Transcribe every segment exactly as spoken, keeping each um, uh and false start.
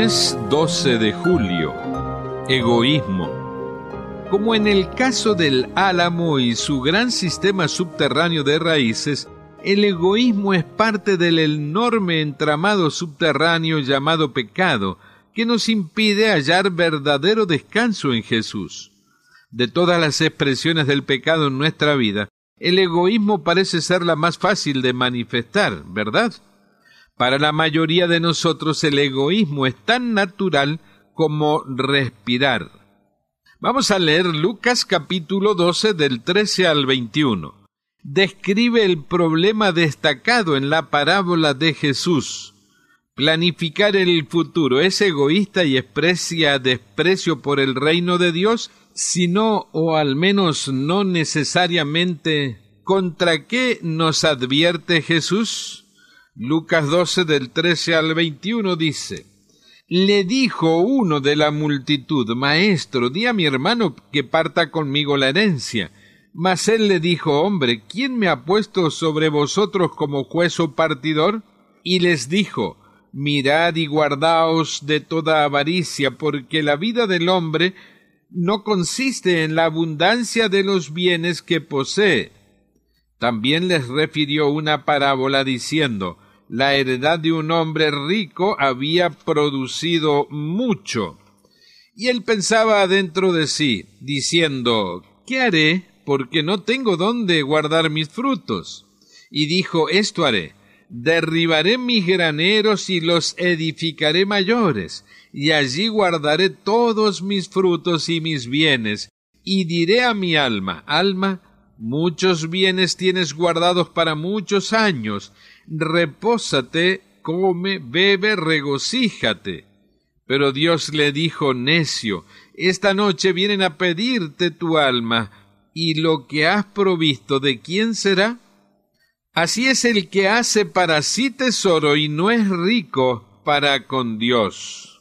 Lunes doce de julio. Egoísmo. Como en el caso del álamo y su gran sistema subterráneo de raíces, el egoísmo es parte del enorme entramado subterráneo llamado pecado, que nos impide hallar verdadero descanso en Jesús. De todas las expresiones del pecado en nuestra vida, el egoísmo parece ser la más fácil de manifestar, ¿verdad? Para la mayoría de nosotros el egoísmo es tan natural como respirar. Vamos a leer Lucas capítulo doce del trece al veintiuno. Describe el problema destacado en la parábola de Jesús. Planificar el futuro es egoísta y expresia desprecio por el reino de Dios, sino, o al menos no necesariamente, ¿contra qué nos advierte Jesús? Lucas doce del trece al veintiuno dice: Le dijo uno de la multitud: Maestro, di a mi hermano que parta conmigo la herencia. Mas él le dijo: Hombre, ¿quién me ha puesto sobre vosotros como juez o partidor? Y les dijo: Mirad y guardaos de toda avaricia, porque la vida del hombre no consiste en la abundancia de los bienes que posee. También les refirió una parábola diciendo: La heredad de un hombre rico había producido mucho. Y él pensaba dentro de sí, diciendo: ¿Qué haré? Porque no tengo dónde guardar mis frutos. Y dijo: Esto haré: derribaré mis graneros y los edificaré mayores, y allí guardaré todos mis frutos y mis bienes. Y diré a mi alma: Alma, muchos bienes tienes guardados para muchos años. Repósate, come, bebe, regocíjate. Pero Dios le dijo: Necio, esta noche vienen a pedirte tu alma, y lo que has provisto, ¿de quién será? Así es el que hace para sí tesoro y no es rico para con Dios.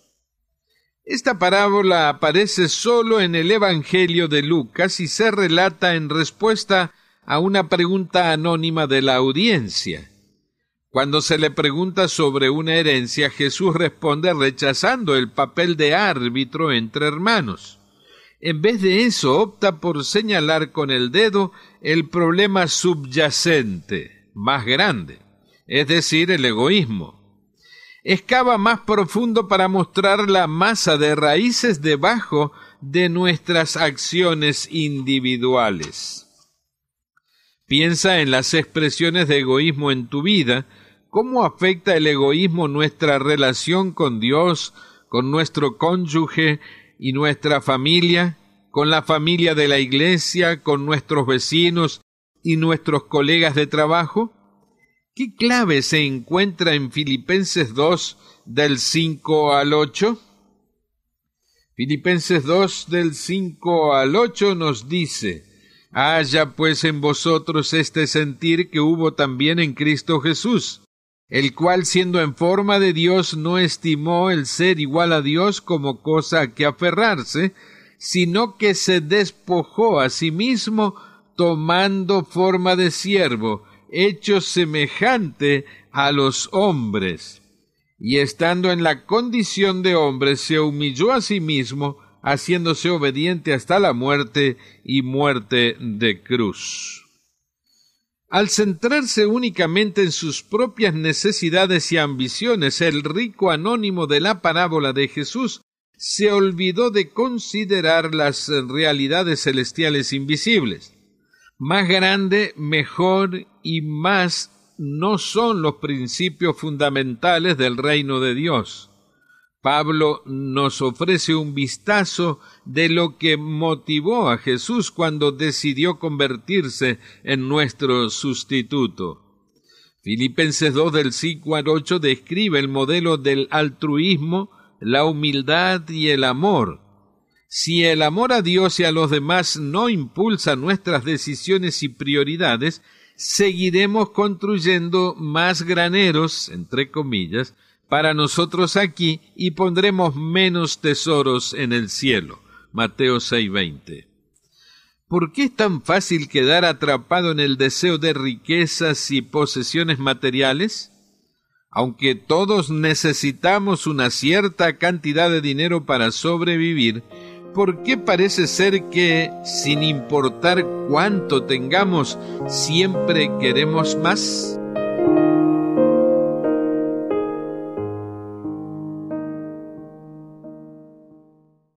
Esta parábola aparece solo en el Evangelio de Lucas y se relata en respuesta a una pregunta anónima de la audiencia. Cuando se le pregunta sobre una herencia, Jesús responde rechazando el papel de árbitro entre hermanos. En vez de eso, opta por señalar con el dedo el problema subyacente, más grande, es decir, el egoísmo. Excava más profundo para mostrar la masa de raíces debajo de nuestras acciones individuales. Piensa en las expresiones de egoísmo en tu vida. ¿Cómo afecta el egoísmo nuestra relación con Dios, con nuestro cónyuge y nuestra familia, con la familia de la iglesia, con nuestros vecinos y nuestros colegas de trabajo? ¿Qué clave se encuentra en Filipenses dos, del cinco al ocho? Filipenses dos, del cinco al ocho nos dice: Haya pues en vosotros este sentir que hubo también en Cristo Jesús, el cual, siendo en forma de Dios, no estimó el ser igual a Dios como cosa a que aferrarse, sino que se despojó a sí mismo, tomando forma de siervo, hecho semejante a los hombres. Y estando en la condición de hombre, se humilló a sí mismo, haciéndose obediente hasta la muerte y muerte de cruz. Al centrarse únicamente en sus propias necesidades y ambiciones, el rico anónimo de la parábola de Jesús se olvidó de considerar las realidades celestiales invisibles. Más grande, mejor y más no son los principios fundamentales del reino de Dios. Pablo nos ofrece un vistazo de lo que motivó a Jesús cuando decidió convertirse en nuestro sustituto. Filipenses dos del cinco al ocho describe el modelo del altruismo, la humildad y el amor. Si el amor a Dios y a los demás no impulsa nuestras decisiones y prioridades, seguiremos construyendo más graneros, entre comillas, para nosotros aquí y pondremos menos tesoros en el cielo. Mateo seis veinte. ¿Por qué es tan fácil quedar atrapado en el deseo de riquezas y posesiones materiales? Aunque todos necesitamos una cierta cantidad de dinero para sobrevivir, ¿por qué parece ser que, sin importar cuánto tengamos, siempre queremos más?